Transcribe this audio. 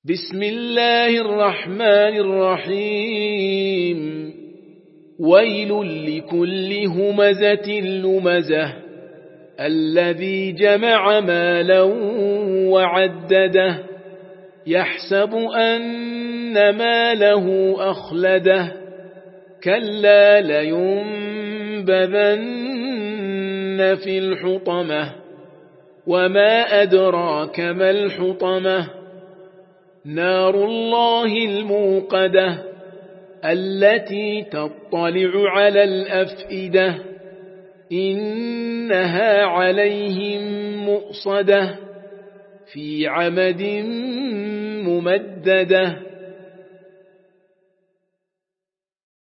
بسم الله الرحمن الرحيم ويل لكل همزة لمزة الذي جمع مالا وعدده يحسب أن ماله أخلده كلا لينبذن في الحطمة وما أدراك ما الحطمة نار الله الموقدة التي تطلع على الأفئدة إنها عليهم مؤصدة في عمد ممددة